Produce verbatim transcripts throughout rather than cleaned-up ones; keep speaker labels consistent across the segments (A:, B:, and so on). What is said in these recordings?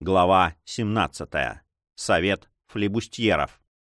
A: Глава семнадцатая. Совет флибустьеров.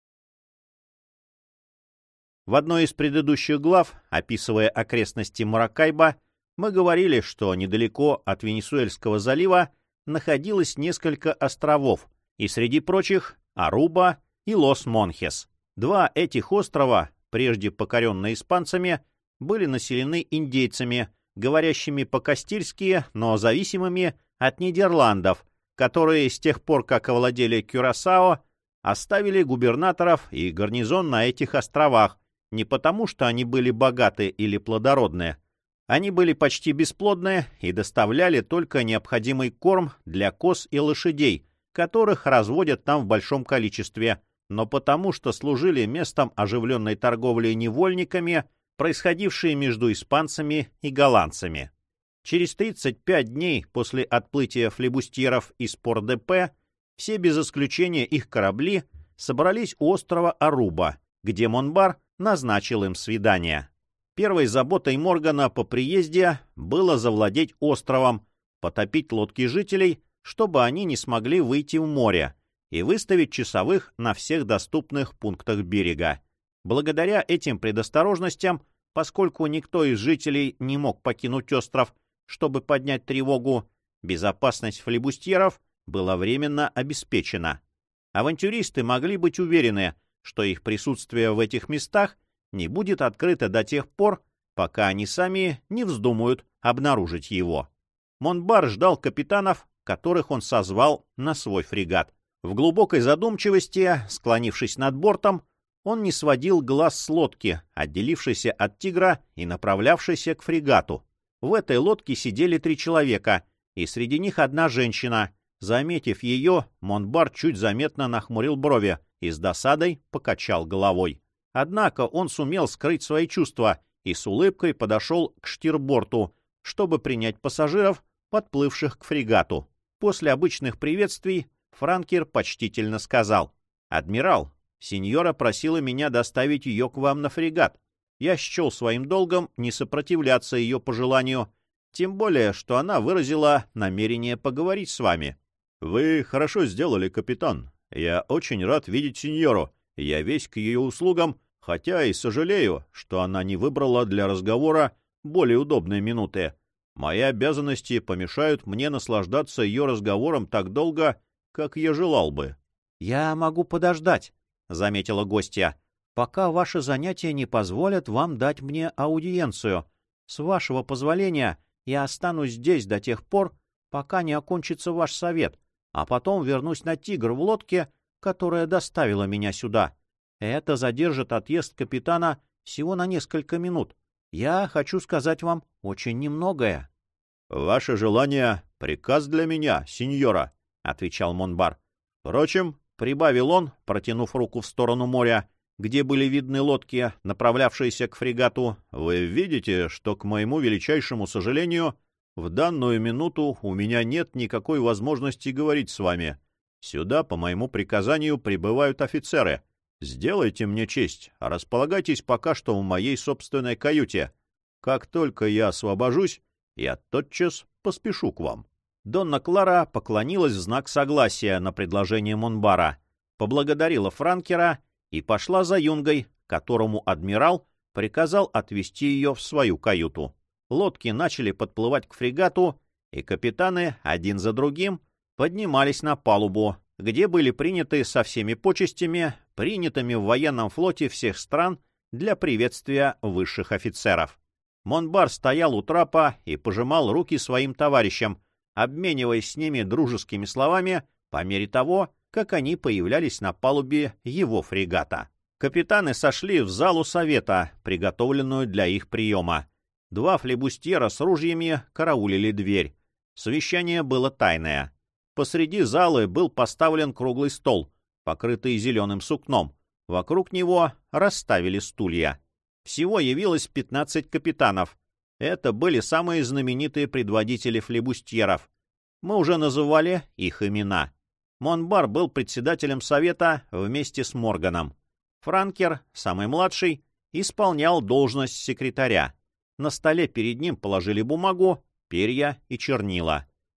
A: В одной из предыдущих глав, описывая окрестности Маракайбо, мы говорили, что недалеко от Венесуэльского залива находилось несколько островов, и среди прочих Аруба и Лос-Монхес. Два этих острова, прежде покоренные испанцами, были населены индейцами, говорящими по-кастильски, но зависимыми от Нидерландов, которые с тех пор, как овладели Кюрасао, оставили губернаторов и гарнизон на этих островах, не потому, что они были богаты или плодородные. Они были почти бесплодные и доставляли только необходимый корм для коз и лошадей, которых разводят там в большом количестве, но потому, что служили местом оживленной торговли невольниками, происходившей между испанцами и голландцами. Через тридцать пять дней после отплытия флибустьеров из Пор-де-Пе все без исключения их корабли собрались у острова Аруба, где Монбар назначил им свидание. Первой заботой Моргана по приезде было завладеть островом, потопить лодки жителей, чтобы они не смогли выйти в море, и выставить часовых на всех доступных пунктах берега. Благодаря этим предосторожностям, поскольку никто из жителей не мог покинуть остров, чтобы поднять тревогу, безопасность флибустьеров была временно обеспечена. Авантюристы могли быть уверены, что их присутствие в этих местах не будет открыто до тех пор, пока они сами не вздумают обнаружить его. Монбар ждал капитанов, которых он созвал на свой фрегат. В глубокой задумчивости, склонившись над бортом, он не сводил глаз с лодки, отделившейся от «Тигра» и направлявшейся к фрегату. В этой лодке сидели три человека, и среди них одна женщина. Заметив ее, Монбар чуть заметно нахмурил брови и с досадой покачал головой. Однако он сумел скрыть свои чувства и с улыбкой подошел к штирборту, чтобы принять пассажиров, подплывших к фрегату. После обычных приветствий франкер почтительно сказал: «Адмирал, сеньора просила меня доставить ее к вам на фрегат. Я счел своим долгом не сопротивляться ее пожеланию, тем более, что она выразила намерение поговорить с вами». «Вы хорошо сделали, капитан. Я очень рад видеть сеньору. Я весь к ее услугам, хотя и сожалею, что она не выбрала для разговора более удобные минуты. Мои обязанности помешают мне наслаждаться ее разговором так долго, как я желал бы». «Я могу подождать», — заметила гостья, «пока ваши занятия не позволят вам дать мне аудиенцию. С вашего позволения я останусь здесь до тех пор, пока не окончится ваш совет, а потом вернусь на «Тигр» в лодке, которая доставила меня сюда. Это задержит отъезд капитана всего на несколько минут. Я хочу сказать вам очень немногое». «Ваше желание — приказ для меня, сеньора», — отвечал Монбар. «Впрочем, — прибавил он, протянув руку в сторону моря, где были видны лодки, направлявшиеся к фрегату, — вы видите, что, к моему величайшему сожалению, в данную минуту у меня нет никакой возможности говорить с вами. Сюда, по моему приказанию, прибывают офицеры. Сделайте мне честь, располагайтесь пока что в моей собственной каюте. Как только я освобожусь, я тотчас поспешу к вам». Донна Клара поклонилась в знак согласия на предложение Монбара, поблагодарила франкера и пошла за юнгой, которому адмирал приказал отвезти ее в свою каюту. Лодки начали подплывать к фрегату, и капитаны один за другим поднимались на палубу, где были приняты со всеми почестями, принятыми в военном флоте всех стран для приветствия высших офицеров. Монбар стоял у трапа и пожимал руки своим товарищам, обмениваясь с ними дружескими словами по мере того, как они появлялись на палубе его фрегата. Капитаны сошли в залу совета, приготовленную для их приема. Два флибустьера с ружьями караулили дверь. Совещание было тайное. Посреди залы был поставлен круглый стол, покрытый зеленым сукном. Вокруг него расставили стулья. Всего явилось пятнадцать капитанов. Это были самые знаменитые предводители флибустьеров. Мы уже называли их имена. Монбар был председателем совета вместе с Морганом. Франкер, самый младший, исполнял должность секретаря. На столе перед ним положили бумагу, перья и чернила.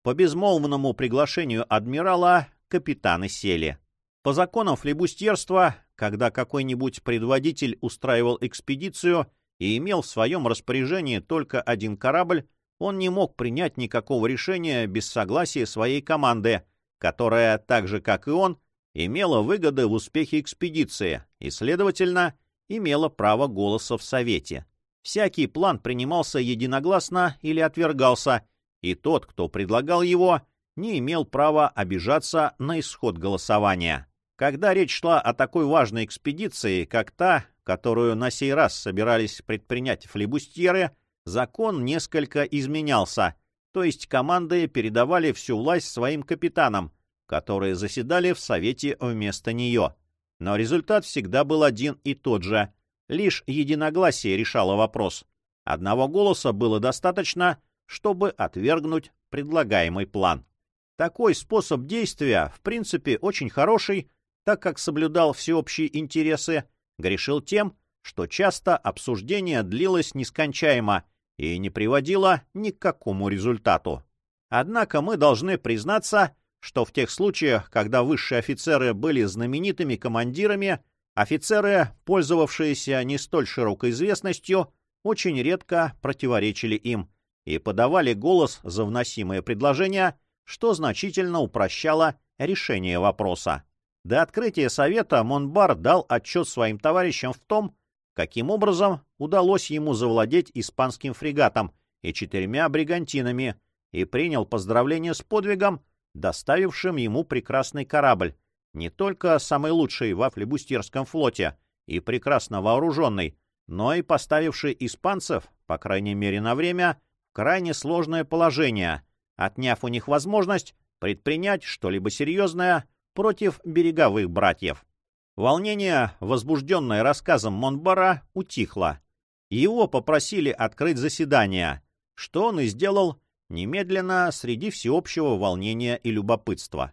A: По безмолвному приглашению адмирала капитаны сели. По законам флибустьерства, когда какой-нибудь предводитель устраивал экспедицию и имел в своем распоряжении только один корабль, он не мог принять никакого решения без согласия своей команды, которая, так же как и он, имела выгоды в успехе экспедиции и, следовательно, имела право голоса в Совете. Всякий план принимался единогласно или отвергался, и тот, кто предлагал его, не имел права обижаться на исход голосования. Когда речь шла о такой важной экспедиции, как та, которую на сей раз собирались предпринять флибустьеры, закон несколько изменялся, то есть команды передавали всю власть своим капитанам, которые заседали в Совете вместо нее. Но результат всегда был один и тот же. Лишь единогласие решало вопрос. Одного голоса было достаточно, чтобы отвергнуть предлагаемый план. Такой способ действия, в принципе, очень хороший, так как соблюдал всеобщие интересы, грешил тем, что часто обсуждение длилось нескончаемо и не приводило ни к какому результату. Однако мы должны признаться, что в тех случаях, когда высшие офицеры были знаменитыми командирами, офицеры, пользовавшиеся не столь широкой известностью, очень редко противоречили им и подавали голос за вносимые предложения, что значительно упрощало решение вопроса. До открытия Совета Монбар дал отчет своим товарищам в том, каким образом удалось ему завладеть испанским фрегатом и четырьмя бригантинами, и принял поздравления с подвигом, доставившим ему прекрасный корабль, не только самый лучший во флибустьерском флоте и прекрасно вооруженный, но и поставивший испанцев, по крайней мере на время, в крайне сложное положение, отняв у них возможность предпринять что-либо серьезное против береговых братьев. Волнение, возбужденное рассказом Монбара, утихло. Его попросили открыть заседание, что он и сделал немедленно среди всеобщего волнения и любопытства.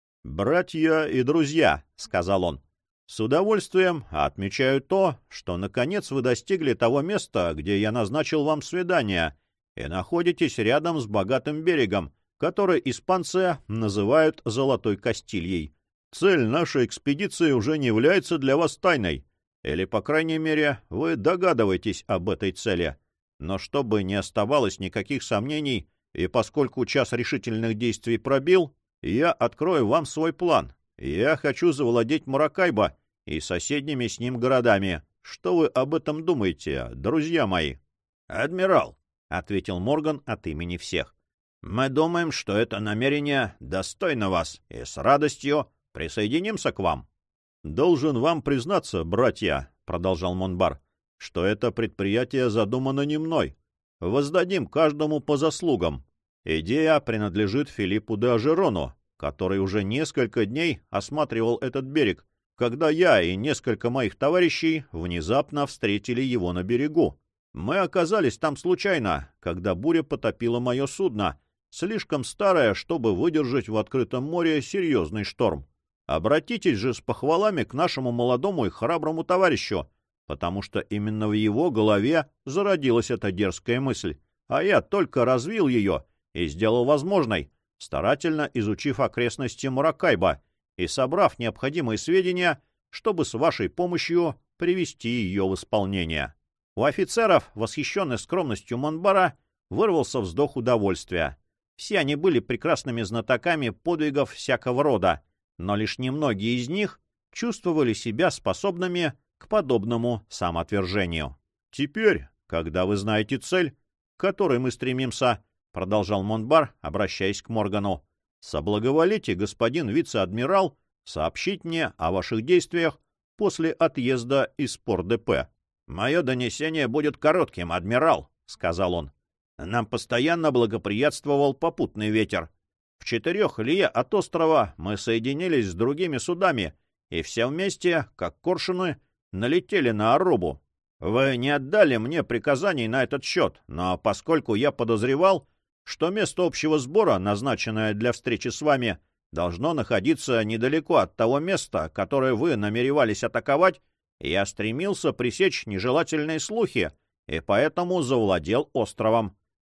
A: «Братья и друзья», — сказал он, — «с удовольствием отмечаю то, что, наконец, вы достигли того места, где я назначил вам свидание, и находитесь рядом с богатым берегом, который испанцы называют Золотой Кастильей. Цель нашей экспедиции уже не является для вас тайной, или, по крайней мере, вы догадываетесь об этой цели. Но чтобы не оставалось никаких сомнений, и поскольку час решительных действий пробил, я открою вам свой план. Я хочу завладеть Маракайбо и соседними с ним городами. Что вы об этом думаете, друзья мои?» «Адмирал», — ответил Морган от имени всех, — «мы думаем, что это намерение достойно вас, и с радостью присоединимся к вам». «Должен вам признаться, братья», — продолжал Монбар, — «что это предприятие задумано не мной. Воздадим каждому по заслугам. Идея принадлежит Филиппу де Ажерону, который уже несколько дней осматривал этот берег, когда я и несколько моих товарищей внезапно встретили его на берегу. Мы оказались там случайно, когда буря потопила мое судно, слишком старое, чтобы выдержать в открытом море серьезный шторм. Обратитесь же с похвалами к нашему молодому и храброму товарищу, потому что именно в его голове зародилась эта дерзкая мысль, а я только развил ее и сделал возможной, старательно изучив окрестности Маракайбо и собрав необходимые сведения, чтобы с вашей помощью привести ее в исполнение». У офицеров, восхищенных скромностью Монбара, вырвался вздох удовольствия. Все они были прекрасными знатоками подвигов всякого рода, но лишь немногие из них чувствовали себя способными к подобному самоотвержению. «Теперь, когда вы знаете цель, к которой мы стремимся, — продолжал Монбар, обращаясь к Моргану, — соблаговолите, господин вице-адмирал, сообщить мне о ваших действиях после отъезда из Порт-де-Пе». «Мое донесение будет коротким, адмирал», — сказал он. «Нам постоянно благоприятствовал попутный ветер. В четырех лье от острова мы соединились с другими судами, и все вместе, как коршуны, налетели на Арубу. Вы не отдали мне приказаний на этот счет, но поскольку я подозревал, что место общего сбора, назначенное для встречи с вами, должно находиться недалеко от того места, которое вы намеревались атаковать, я стремился пресечь нежелательные слухи и поэтому завладел островом.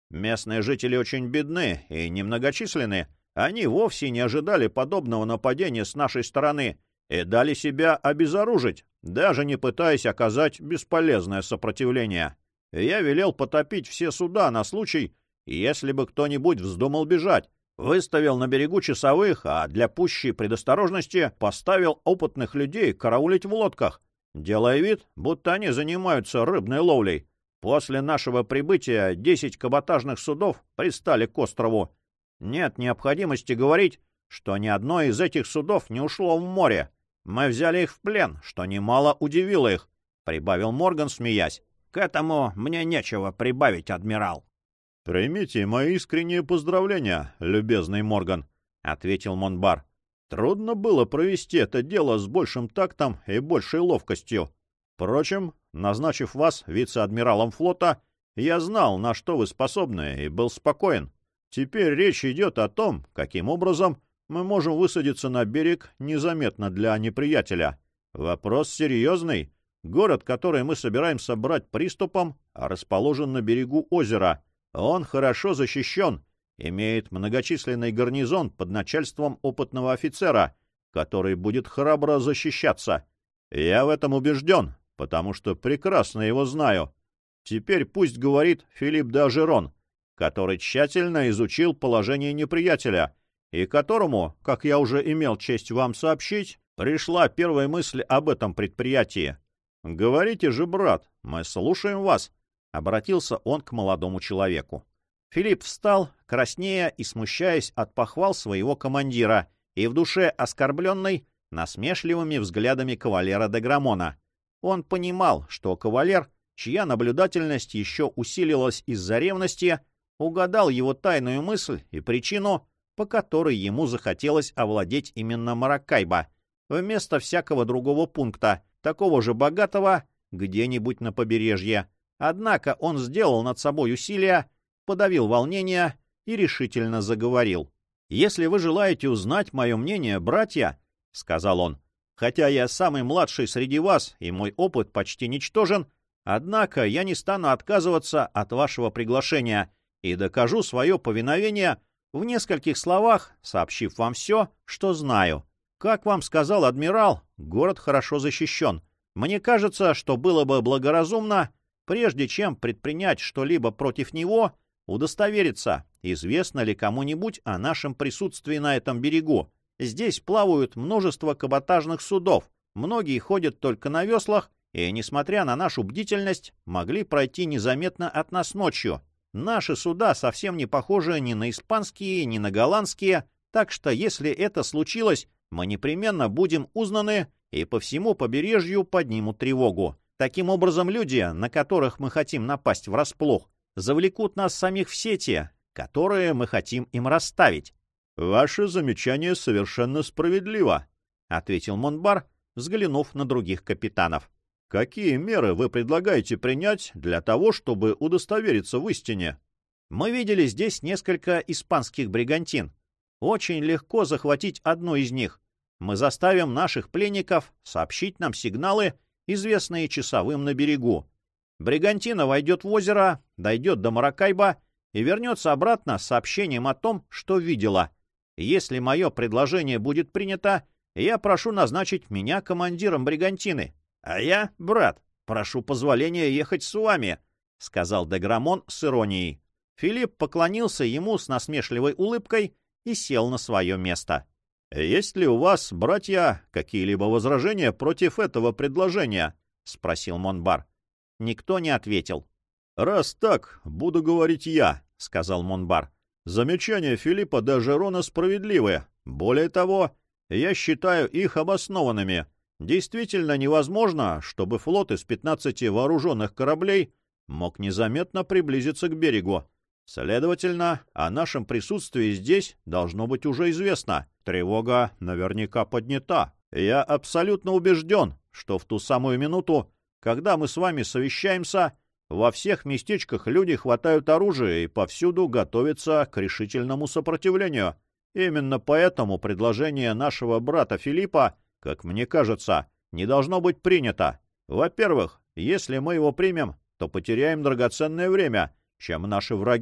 A: Местные жители очень бедны и немногочисленны. Они вовсе не ожидали подобного нападения с нашей стороны и дали себя обезоружить, даже не пытаясь оказать бесполезное сопротивление. Я велел потопить все суда на случай, если бы кто-нибудь вздумал бежать. Выставил на берегу часовых, а для пущей предосторожности поставил опытных людей караулить в лодках, делая вид, будто они занимаются рыбной ловлей. После нашего прибытия десять каботажных судов пристали к острову. Нет необходимости говорить, что ни одно из этих судов не ушло в море. Мы взяли их в плен, что немало удивило их, — прибавил Морган, смеясь. — К этому мне нечего прибавить, адмирал. — Примите мои искренние поздравления, любезный Морган, — ответил Монбар. — Трудно было провести это дело с большим тактом и большей ловкостью. Впрочем, назначив вас вице-адмиралом флота, я знал, на что вы способны, и был спокоен. Теперь речь идет о том, каким образом мы можем высадиться на берег незаметно для неприятеля. Вопрос серьезный. Город, который мы собираемся брать приступом, расположен на берегу озера. Он хорошо защищен, имеет многочисленный гарнизон под начальством опытного офицера, который будет храбро защищаться. Я в этом убежден, потому что прекрасно его знаю. Теперь пусть говорит Филипп де Ажерон, который тщательно изучил положение неприятеля, и которому, как я уже имел честь вам сообщить, пришла первая мысль об этом предприятии. «Говорите же, брат, мы слушаем вас», — обратился он к молодому человеку. Филипп встал, краснея и смущаясь от похвал своего командира, и в душе оскорбленный насмешливыми взглядами кавалера де Грамона. Он понимал, что кавалер, чья наблюдательность еще усилилась из-за ревности, угадал его тайную мысль и причину, по которой ему захотелось овладеть именно Маракайбо, вместо всякого другого пункта, такого же богатого, где-нибудь на побережье. Однако он сделал над собой усилия, подавил волнение и решительно заговорил. «Если вы желаете узнать мое мнение, братья, — сказал он, — хотя я самый младший среди вас и мой опыт почти ничтожен, однако я не стану отказываться от вашего приглашения и докажу свое повиновение в нескольких словах, сообщив вам все, что знаю. Как вам сказал адмирал, город хорошо защищен. Мне кажется, что было бы благоразумно, прежде чем предпринять что-либо против него, удостовериться, известно ли кому-нибудь о нашем присутствии на этом берегу. Здесь плавают множество каботажных судов, многие ходят только на веслах и, несмотря на нашу бдительность, могли пройти незаметно от нас ночью. Наши суда совсем не похожи ни на испанские, ни на голландские, так что если это случилось, мы непременно будем узнаны и по всему побережью поднимут тревогу. Таким образом, люди, на которых мы хотим напасть врасплох, завлекут нас самих в сети, которые мы хотим им расставить. — Ваше замечание совершенно справедливо, — ответил Монбар, взглянув на других капитанов. — Какие меры вы предлагаете принять для того, чтобы удостовериться в истине? Мы видели здесь несколько испанских бригантин. Очень легко захватить одну из них. Мы заставим наших пленников сообщить нам сигналы, известные часовым на берегу. Бригантина войдет в озеро, дойдет до Маракайбо и вернется обратно с сообщением о том, что видела. Если мое предложение будет принято, я прошу назначить меня командиром бригантины. — А я, брат, прошу позволения ехать с вами, — сказал де Грамон с иронией. Филипп поклонился ему с насмешливой улыбкой и сел на свое место. — Есть ли у вас, братья, какие-либо возражения против этого предложения? — спросил Монбар. Никто не ответил. — Раз так, буду говорить я, — сказал Монбар. — Замечания Филиппа де Ажерона справедливы. Более того, я считаю их обоснованными. Действительно невозможно, чтобы флот из пятнадцати вооруженных кораблей мог незаметно приблизиться к берегу. Следовательно, о нашем присутствии здесь должно быть уже известно. Тревога наверняка поднята. Я абсолютно убежден, что в ту самую минуту, когда мы с вами совещаемся, во всех местечках люди хватают оружие и повсюду готовятся к решительному сопротивлению. Именно поэтому предложение нашего брата Филиппа, как мне кажется, не должно быть принято. Во-первых, если мы его примем, то потеряем драгоценное время, чем наши враги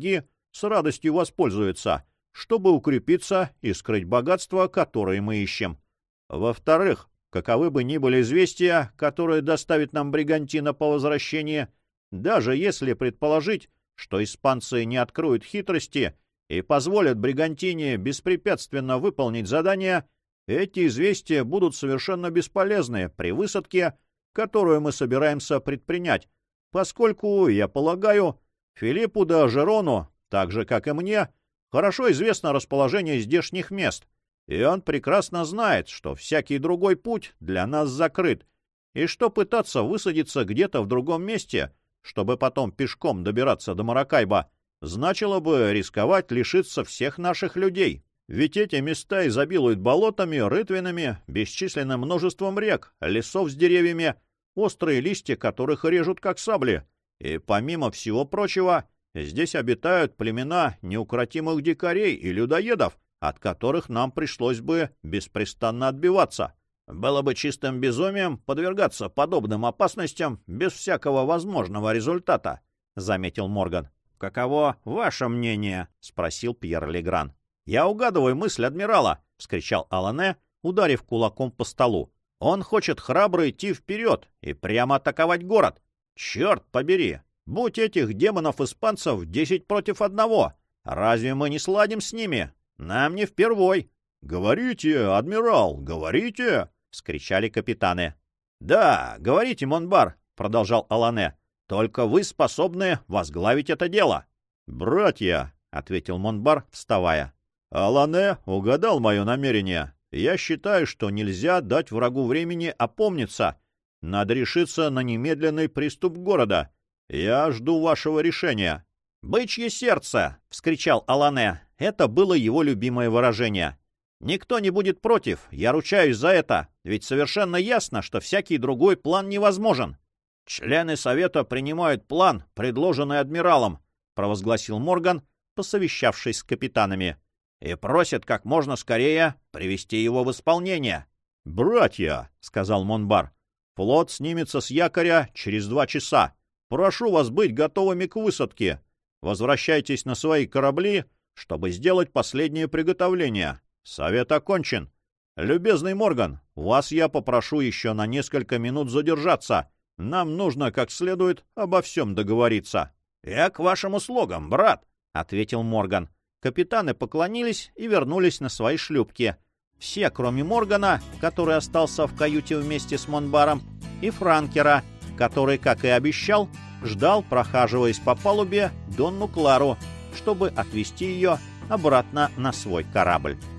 A: с радостью воспользуется, чтобы укрепиться и скрыть богатства, которые мы ищем. Во-вторых, каковы бы ни были известия, которые доставит нам Бригантина по возвращении, даже если предположить, что испанцы не откроют хитрости и позволят Бригантине беспрепятственно выполнить задание, эти известия будут совершенно бесполезны при высадке, которую мы собираемся предпринять, поскольку, я полагаю, Филиппу де Ажерону, так же, как и мне, хорошо известно расположение здешних мест, и он прекрасно знает, что всякий другой путь для нас закрыт, и что пытаться высадиться где-то в другом месте, чтобы потом пешком добираться до Маракайбо, значило бы рисковать лишиться всех наших людей. Ведь эти места изобилуют болотами, рытвинами, бесчисленным множеством рек, лесов с деревьями, острые листья которых режут как сабли. И помимо всего прочего, здесь обитают племена неукротимых дикарей и людоедов, от которых нам пришлось бы беспрестанно отбиваться. Было бы чистым безумием подвергаться подобным опасностям без всякого возможного результата, — заметил Морган. — Каково ваше мнение? — спросил Пьер Легран. — Я угадываю мысль адмирала, — вскричал Алане, ударив кулаком по столу. — Он хочет храбро идти вперед и прямо атаковать город. Черт побери! Будь этих демонов-испанцев десять против одного, разве мы не сладим с ними? Нам не впервой. — Говорите, адмирал, говорите! — вскричали капитаны. — Да, говорите, Монбар, — продолжал Алане. — Только вы способны возглавить это дело. — Братья, — ответил Монбар, вставая. — Алане угадал мое намерение. Я считаю, что нельзя дать врагу времени опомниться. Надо решиться на немедленный приступ города. Я жду вашего решения. — Бычье сердце! — вскричал Алане. Это было его любимое выражение. Никто не будет против, я ручаюсь за это, ведь совершенно ясно, что всякий другой план невозможен. Члены Совета принимают план, предложенный адмиралом, провозгласил Морган, посовещавшись с капитанами, и просят как можно скорее привести его в исполнение. «Братья», — сказал Монбар, — «флот снимется с якоря через два часа. Прошу вас быть готовыми к высадке. Возвращайтесь на свои корабли, чтобы сделать последнее приготовление. Совет окончен. Любезный Морган, вас я попрошу еще на несколько минут задержаться. Нам нужно как следует обо всем договориться». «Я к вашим услугам, брат», — ответил Морган. Капитаны поклонились и вернулись на свои шлюпки. Все, кроме Моргана, который остался в каюте вместе с Монбаром, и Франкера, который, как и обещал, ждал, прохаживаясь по палубе, Донну Клару, чтобы отвезти ее обратно на свой корабль.